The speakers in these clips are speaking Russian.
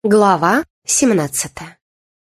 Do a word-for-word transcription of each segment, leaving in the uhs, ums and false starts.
Глава семнадцатая.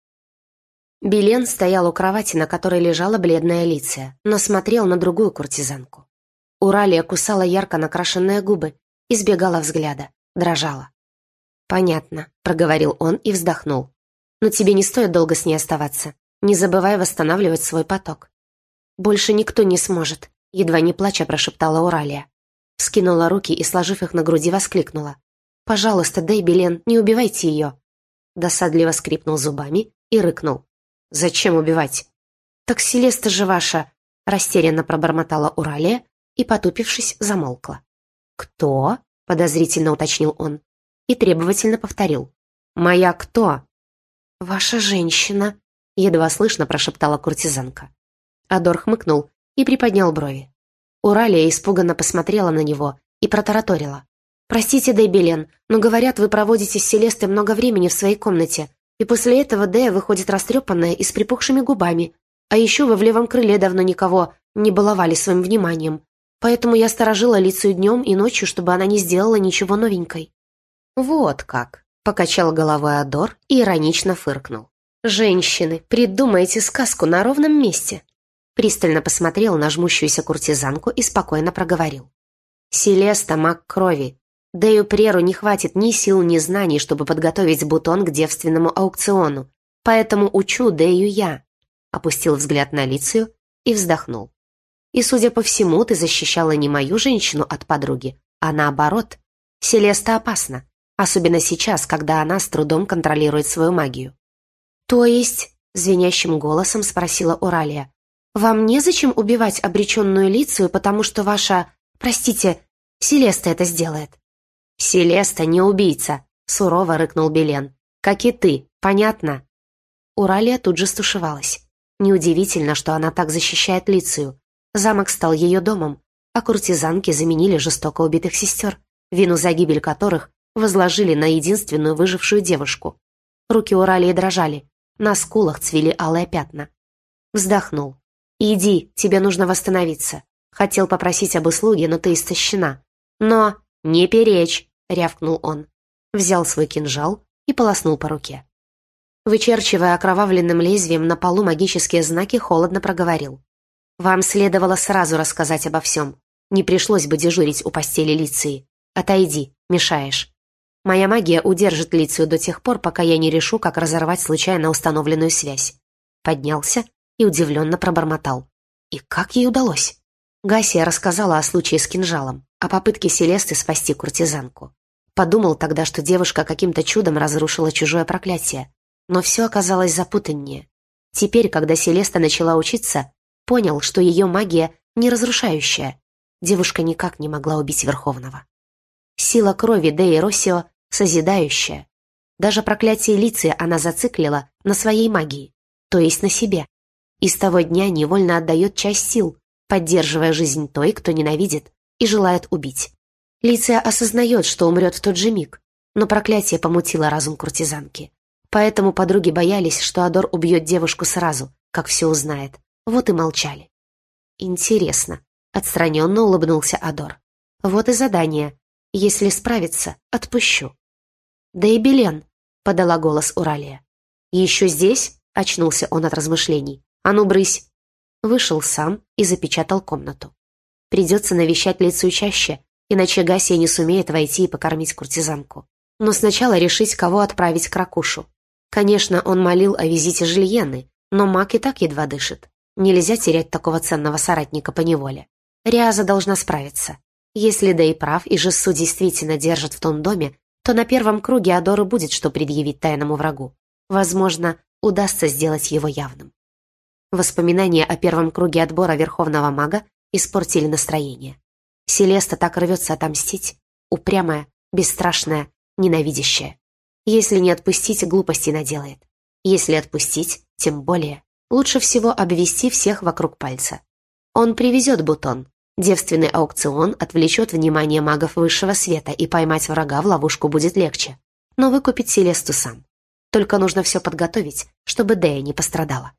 Билен стоял у кровати, на которой лежала бледная Лиция, но смотрел на другую куртизанку. Уралия кусала ярко накрашенные губы, избегала взгляда, дрожала. «Понятно», — проговорил он и вздохнул. «Но тебе не стоит долго с ней оставаться. Не забывай восстанавливать свой поток». «Больше никто не сможет», — едва не плача прошептала Уралия. Вскинула руки и, сложив их на груди, воскликнула. «Пожалуйста, дай Билен, не убивайте ее!» Досадливо скрипнул зубами и рыкнул. «Зачем убивать?» «Так Селеста же ваша!» Растерянно пробормотала Уралия и, потупившись, замолкла. «Кто?» — подозрительно уточнил он и требовательно повторил. «Моя кто?» «Ваша женщина», — едва слышно прошептала куртизанка. Адор хмыкнул и приподнял брови. Уралия испуганно посмотрела на него и протараторила. «Простите, Дэй Билен, но, говорят, вы проводите с Селестой много времени в своей комнате, и после этого Дэя выходит растрепанная и с припухшими губами. А еще вы в левом крыле давно никого не баловали своим вниманием, поэтому я сторожила Лицию днем и ночью, чтобы она не сделала ничего новенькой». «Вот как!» — покачал головой Адор и иронично фыркнул. «Женщины, придумайте сказку на ровном месте!» Пристально посмотрел на жмущуюся куртизанку и спокойно проговорил. «Селеста — маг крови. Дэю Преру не хватит ни сил, ни знаний, чтобы подготовить бутон к девственному аукциону. Поэтому учу Дэю я», — опустил взгляд на Лицию и вздохнул. «И, судя по всему, ты защищала не мою женщину от подруги, а наоборот. Селеста опасна, особенно сейчас, когда она с трудом контролирует свою магию». «То есть?» — звенящим голосом спросила Уралия. «Вам незачем убивать обреченную Лицию, потому что ваша... Простите, Селеста это сделает?» «Селеста не убийца», — сурово рыкнул Билен. «Как и ты, понятно?» Уралия тут же стушевалась. Неудивительно, что она так защищает Лицию. Замок стал ее домом, а куртизанки заменили жестоко убитых сестер, вину за гибель которых возложили на единственную выжившую девушку. Руки Уралии дрожали, на скулах цвели алые пятна. Вздохнул. «Иди, тебе нужно восстановиться. Хотел попросить об услуге, но ты истощена. Но не перечь!» — рявкнул он. Взял свой кинжал и полоснул по руке. Вычерчивая окровавленным лезвием на полу магические знаки, холодно проговорил. «Вам следовало сразу рассказать обо всем. Не пришлось бы дежурить у постели Лиции. Отойди, мешаешь. Моя магия удержит Лицию до тех пор, пока я не решу, как разорвать случайно установленную связь». Поднялся и удивленно пробормотал. И как ей удалось? Гасия рассказала о случае с кинжалом, о попытке Селесты спасти куртизанку. Подумал тогда, что девушка каким-то чудом разрушила чужое проклятие, но все оказалось запутаннее. Теперь, когда Селеста начала учиться, понял, что ее магия не разрушающая. Девушка никак не могла убить Верховного. Сила крови Деи Россио созидающая. Даже проклятие Лиции она зациклила на своей магии, то есть на себе. И с того дня невольно отдает часть сил, поддерживая жизнь той, кто ненавидит и желает убить. Лиция осознает, что умрет в тот же миг, но проклятие помутило разум куртизанки. Поэтому подруги боялись, что Адор убьет девушку сразу, как все узнает. Вот и молчали. «Интересно», — отстраненно улыбнулся Адор. «Вот и задание. Если справится, отпущу». «Да и Билен», — подала голос Уралия. «Еще здесь?» — очнулся он от размышлений. «А ну, брысь!» Вышел сам и запечатал комнату. Придется навещать Лицию чаще, иначе Гасия не сумеет войти и покормить куртизанку. Но сначала решить, кого отправить к Ракушу. Конечно, он молил о визите Жильены, но маг и так едва дышит. Нельзя терять такого ценного соратника поневоле. Риаза должна справиться. Если Дэй прав и Жессу действительно держат в том доме, то на первом круге Адору будет что предъявить тайному врагу. Возможно, удастся сделать его явным. Воспоминания о первом круге отбора Верховного Мага испортили настроение. Селеста так рвется отомстить. Упрямая, бесстрашная, ненавидящая. Если не отпустить, глупости наделает. Если отпустить, тем более. Лучше всего обвести всех вокруг пальца. Он привезет бутон. Девственный аукцион отвлечет внимание магов высшего света, и поймать врага в ловушку будет легче. Но выкупить Селесту сам. Только нужно все подготовить, чтобы Дэя не пострадала.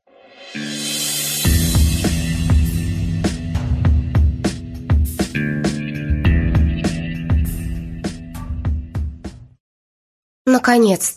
Наконец-то!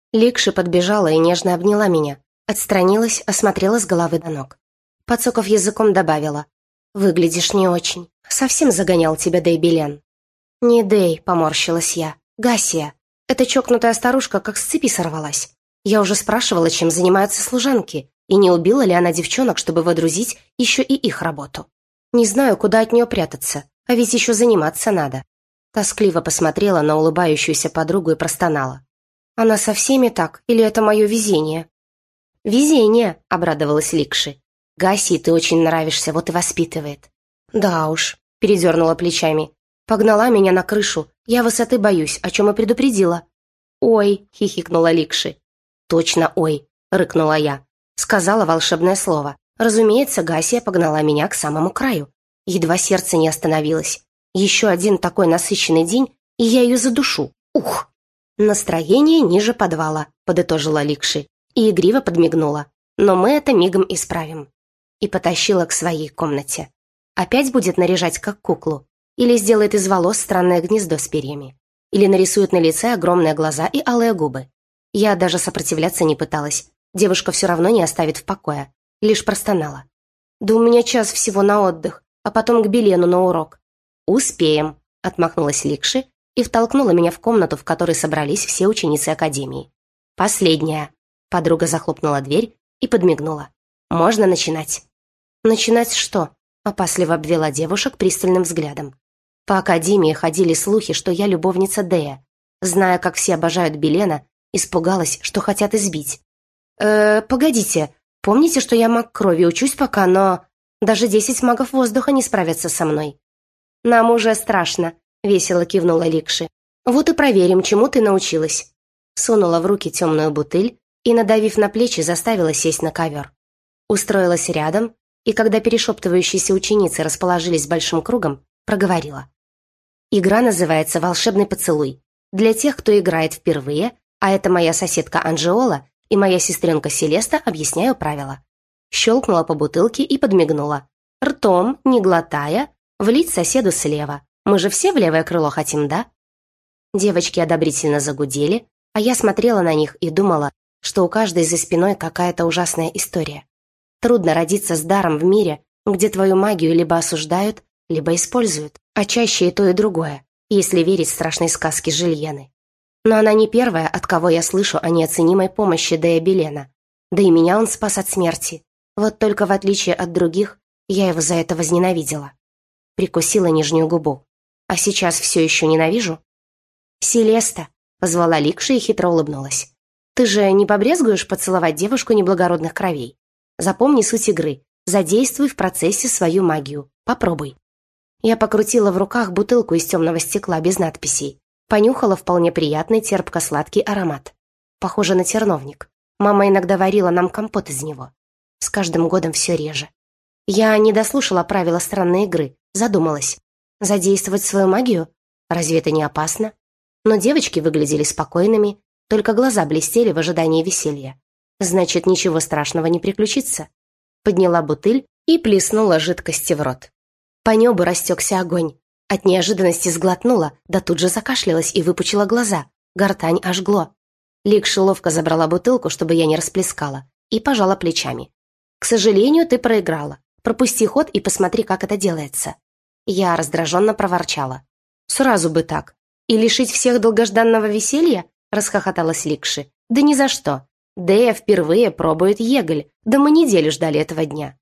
Ликши подбежала и нежно обняла меня, отстранилась, осмотрела с головы до ног. Подсоков языком добавила: «Выглядишь не очень. Совсем загонял тебя Дейбелен». «Не Дей», — поморщилась я. «Гасия. Эта чокнутая старушка как с цепи сорвалась. Я уже спрашивала, чем занимаются служанки, и не убила ли она девчонок, чтобы водрузить еще и их работу. Не знаю, куда от нее прятаться, а ведь еще заниматься надо». Тоскливо посмотрела на улыбающуюся подругу и простонала: «Она со всеми так, или это мое везение?» «Везение», — обрадовалась Ликши. «Гаси, ты очень нравишься, вот и воспитывает». «Да уж», — передернула плечами. «Погнала меня на крышу. Я высоты боюсь, о чем и предупредила». «Ой», — хихикнула Ликши. «Точно ой», — рыкнула я. Сказала волшебное слово. Разумеется, Гасия погнала меня к самому краю. Едва сердце не остановилось. Еще один такой насыщенный день, и я ее задушу. Ух! «Настроение ниже подвала», — подытожила Ликши. И игриво подмигнула. «Но мы это мигом исправим». И потащила к своей комнате. Опять будет наряжать как куклу. Или сделает из волос странное гнездо с перьями. Или нарисует на лице огромные глаза и алые губы. Я даже сопротивляться не пыталась. Девушка все равно не оставит в покое. Лишь простонала: «Да у меня час всего на отдых, а потом к Белену на урок». «Успеем», — отмахнулась Ликши и втолкнула меня в комнату, в которой собрались все ученицы академии. «Последняя». Подруга захлопнула дверь и подмигнула. «Можно начинать». «Начинать что?» — опасливо обвела девушек пристальным взглядом. По академии ходили слухи, что я любовница Дея. Зная, как все обожают Белена, испугалась, что хотят избить. «Э, погодите, помните, что я маг крови, учусь пока, но даже десять магов воздуха не справятся со мной». «Нам уже страшно», — весело кивнула Ликши. «Вот и проверим, чему ты научилась». Сунула в руки темную бутыль и, надавив на плечи, заставила сесть на ковер. Устроилась рядом, и когда перешептывающиеся ученицы расположились большим кругом, проговорила: «Игра называется «Волшебный поцелуй». Для тех, кто играет впервые, а это моя соседка Анжеола и моя сестренка Селеста, объясняю правила». Щелкнула по бутылке и подмигнула. «Ртом, не глотая, влить соседу слева. Мы же все в левое крыло хотим, да?» Девочки одобрительно загудели, а я смотрела на них и думала, что у каждой за спиной какая-то ужасная история. Трудно родиться с даром в мире, где твою магию либо осуждают, либо используют, а чаще и то, и другое, если верить страшной сказке Жильены. Но она не первая, от кого я слышу о неоценимой помощи Дея Белена. Да и меня он спас от смерти. Вот только в отличие от других, я его за это возненавидела. Прикусила нижнюю губу. А сейчас все еще ненавижу? «Селеста», — позвала Ликши и хитро улыбнулась. «Ты же не побрезгуешь поцеловать девушку неблагородных кровей? Запомни суть игры. Задействуй в процессе свою магию. Попробуй». Я покрутила в руках бутылку из темного стекла без надписей. Понюхала вполне приятный терпко-сладкий аромат. Похоже на терновник. Мама иногда варила нам компот из него. С каждым годом все реже. Я не дослушала правила странной игры. Задумалась. Задействовать свою магию? Разве это не опасно? Но девочки выглядели спокойными, только глаза блестели в ожидании веселья. Значит, ничего страшного не приключится. Подняла бутыль и плеснула жидкости в рот. По небу растекся огонь. От неожиданности сглотнула, да тут же закашлялась и выпучила глаза. Гортань ожгло. Ликши ловко забрала бутылку, чтобы я не расплескала, и пожала плечами. «К сожалению, ты проиграла. Пропусти ход и посмотри, как это делается». Я раздраженно проворчала. «Сразу бы так. И лишить всех долгожданного веселья?» — расхохоталась Ликши. «Да ни за что. Дея впервые пробует еголь. Да мы неделю ждали этого дня».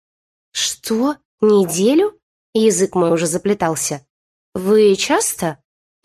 «Что? Неделю?» Язык мой уже заплетался. «Вы часто?»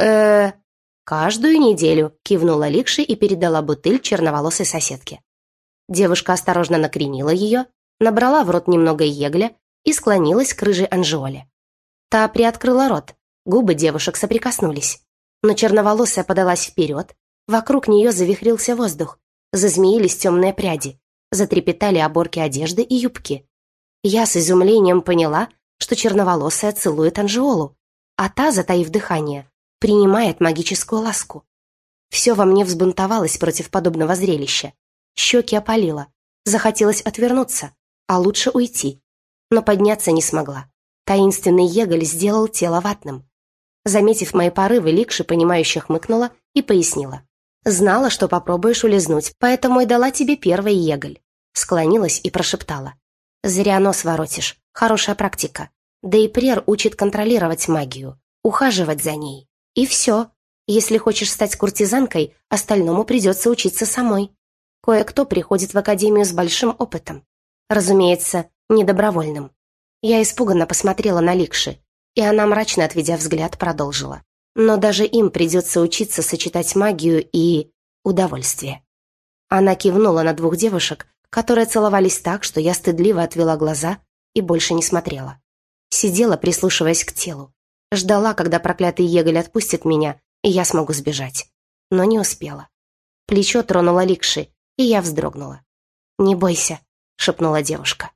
э «Каждую неделю», — кивнула Ликши и передала бутыль черноволосой соседке. Девушка осторожно накренила ее, набрала в рот немного егля и склонилась к рыжей Анжеоле. Та приоткрыла рот, губы девушек соприкоснулись. Но черноволосая подалась вперед, вокруг нее завихрился воздух, зазмеились темные пряди, затрепетали оборки одежды и юбки. Я с изумлением поняла, что черноволосая целует Анжеолу, а та, затаив дыхание, принимает магическую ласку. Все во мне взбунтовалось против подобного зрелища. Щеки опалило, захотелось отвернуться, а лучше уйти. Но подняться не смогла. Таинственный еголь сделал тело ватным. Заметив мои порывы, Ликши, понимающе хмыкнула и пояснила. Знала, что попробуешь улизнуть, поэтому и дала тебе первый еголь. Склонилась и прошептала. Зря нос воротишь. Хорошая практика. Да и Прер учит контролировать магию, ухаживать за ней. И все. Если хочешь стать куртизанкой, остальному придется учиться самой. Кое-кто приходит в академию с большим опытом. Разумеется, недобровольным. Я испуганно посмотрела на Ликши, и она, мрачно отведя взгляд, продолжила. Но даже им придется учиться сочетать магию и удовольствие. Она кивнула на двух девушек, которые целовались так, что я стыдливо отвела глаза и больше не смотрела. Сидела, прислушиваясь к телу. Ждала, когда проклятый еголь отпустит меня, и я смогу сбежать. Но не успела. Плечо тронуло Ликши, и я вздрогнула. «Не бойся», — шепнула девушка.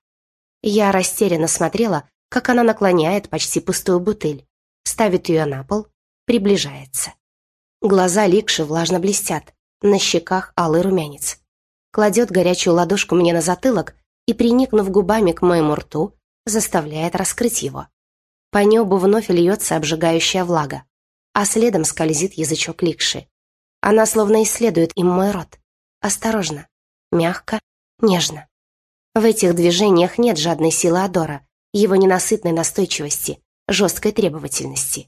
Я растерянно смотрела, как она наклоняет почти пустую бутыль, ставит ее на пол, приближается. Глаза Ликши влажно блестят, на щеках алый румянец. Кладет горячую ладошку мне на затылок и, приникнув губами к моему рту, заставляет раскрыть его. По небу вновь льется обжигающая влага, а следом скользит язычок Ликши. Она словно исследует им мой рот. Осторожно, мягко, нежно. В этих движениях нет жадной силы Адора, его ненасытной настойчивости, жесткой требовательности.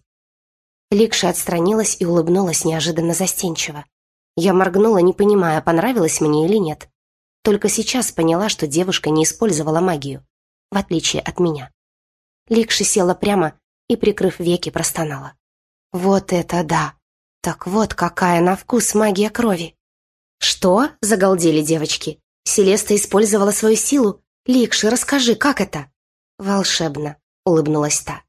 Ликша отстранилась и улыбнулась неожиданно застенчиво. Я моргнула, не понимая, понравилось мне или нет. Только сейчас поняла, что девушка не использовала магию, в отличие от меня. Ликша села прямо и, прикрыв веки, простонала. «Вот это да! Так вот какая на вкус магия крови!» «Что?» — загалдели девочки. «Селеста использовала свою силу? Ликши, расскажи, как это?» «Волшебно!» — улыбнулась та.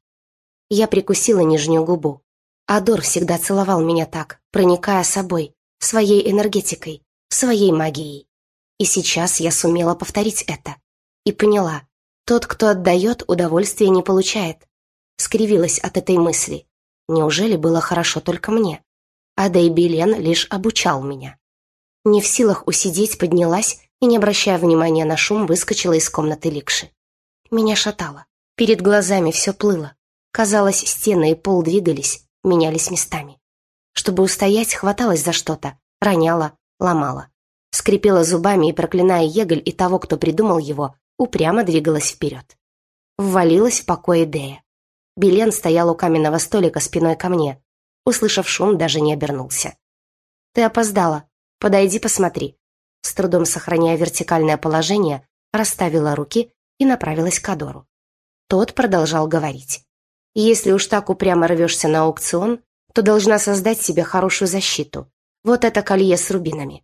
Я прикусила нижнюю губу. Адор всегда целовал меня так, проникая собой, своей энергетикой, своей магией. И сейчас я сумела повторить это. И поняла, тот, кто отдает, удовольствия не получает. Скривилась от этой мысли. Неужели было хорошо только мне? А Дейбилен лишь обучал меня. Не в силах усидеть, поднялась и, не обращая внимания на шум, выскочила из комнаты Ликши. Меня шатало. Перед глазами все плыло. Казалось, стены и пол двигались, менялись местами. Чтобы устоять, хваталась за что-то, роняла, ломала. Скрипела зубами и, проклиная еголь и того, кто придумал его, упрямо двигалась вперед. Ввалилась в покое Дея. Билен стоял у каменного столика спиной ко мне. Услышав шум, даже не обернулся. «Ты опоздала. Подойди, посмотри». С трудом сохраняя вертикальное положение, расставила руки и направилась к Адору. Тот продолжал говорить. «Если уж так упрямо рвешься на аукцион, то должна создать себе хорошую защиту. Вот это колье с рубинами».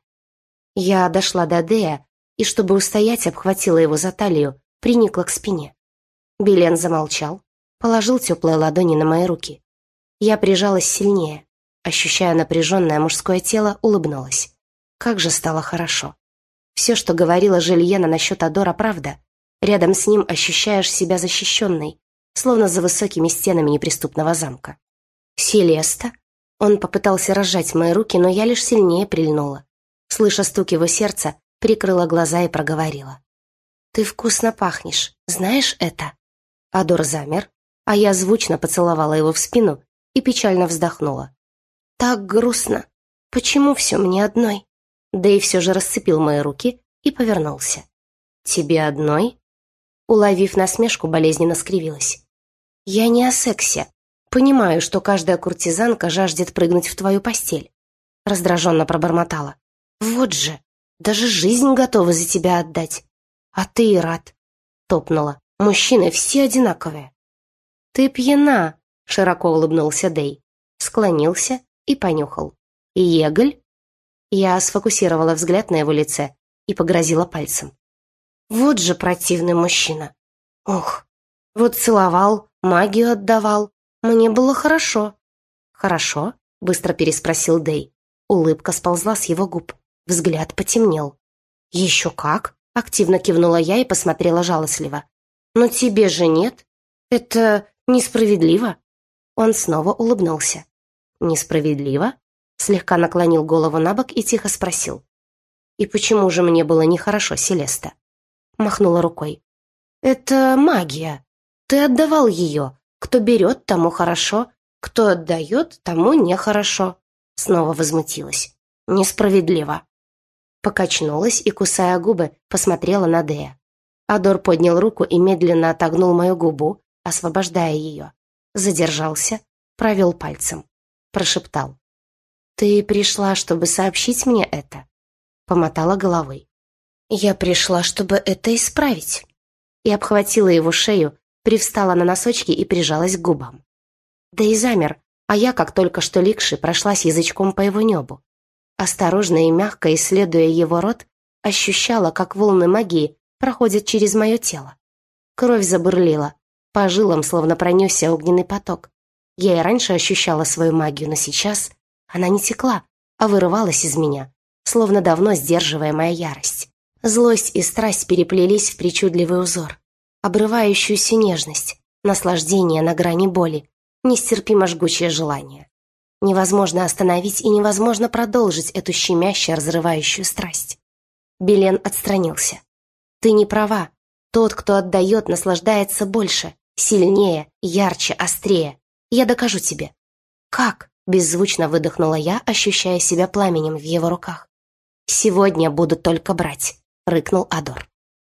Я дошла до Дея и, чтобы устоять, обхватила его за талию, приникла к спине. Билен замолчал, положил теплые ладони на мои руки. Я прижалась сильнее, ощущая напряженное мужское тело, улыбнулась. Как же стало хорошо. Все, что говорила Жильена насчет Адора, правда. Рядом с ним ощущаешь себя защищенной, словно за высокими стенами неприступного замка. «Селеста?» Он попытался разжать мои руки, но я лишь сильнее прильнула. Слыша стук его сердца, прикрыла глаза и проговорила. «Ты вкусно пахнешь, знаешь это?» Адор замер, а я звучно поцеловала его в спину и печально вздохнула. «Так грустно. Почему все мне одной?» Да и все же расцепил мои руки и повернулся. «Тебе одной?» Уловив насмешку, болезненно скривилась. «Я не о сексе. Понимаю, что каждая куртизанка жаждет прыгнуть в твою постель». Раздраженно пробормотала. «Вот же, даже жизнь готова за тебя отдать. А ты и рад». Топнула. «Мужчины все одинаковые». «Ты пьяна», — широко улыбнулся Дей. Склонился и понюхал. «Еголь?» Я сфокусировала взгляд на его лице и погрозила пальцем. «Вот же противный мужчина. Ох, вот целовал, магию отдавал. Мне было хорошо». «Хорошо?» — быстро переспросил Дей. Улыбка сползла с его губ. Взгляд потемнел. «Еще как?» — активно кивнула я и посмотрела жалостливо. «Но тебе же нет? Это несправедливо». Он снова улыбнулся. «Несправедливо?» Слегка наклонил голову на бок и тихо спросил. «И почему же мне было нехорошо, Селеста?» Махнула рукой. «Это магия. Ты отдавал ее. Кто берет, тому хорошо. Кто отдает, тому нехорошо». Снова возмутилась. Несправедливо. Покачнулась и, кусая губы, посмотрела на Дея. Адор поднял руку и медленно отогнул мою губу, освобождая ее. Задержался, провел пальцем. Прошептал. «Ты пришла, чтобы сообщить мне это?» Помотала головой. «Я пришла, чтобы это исправить». И обхватила его шею, привстала на носочки и прижалась к губам. Да и замер, а я, как только что Ликши, прошлась язычком по его небу. Осторожно и мягко исследуя его рот, ощущала, как волны магии проходят через мое тело. Кровь забурлила, по жилам словно пронесся огненный поток. Я и раньше ощущала свою магию, но сейчас она не текла, а вырывалась из меня, словно давно сдерживаемая ярость. Злость и страсть переплелись в причудливый узор, обрывающуюся нежность, наслаждение на грани боли, нестерпимо жгучее желание. Невозможно остановить и невозможно продолжить эту щемящую, разрывающую страсть. Белен отстранился. «Ты не права. Тот, кто отдает, наслаждается больше, сильнее, ярче, острее. Я докажу тебе». «Как?» — беззвучно выдохнула я, ощущая себя пламенем в его руках. «Сегодня буду только брать», — рыкнул Адор.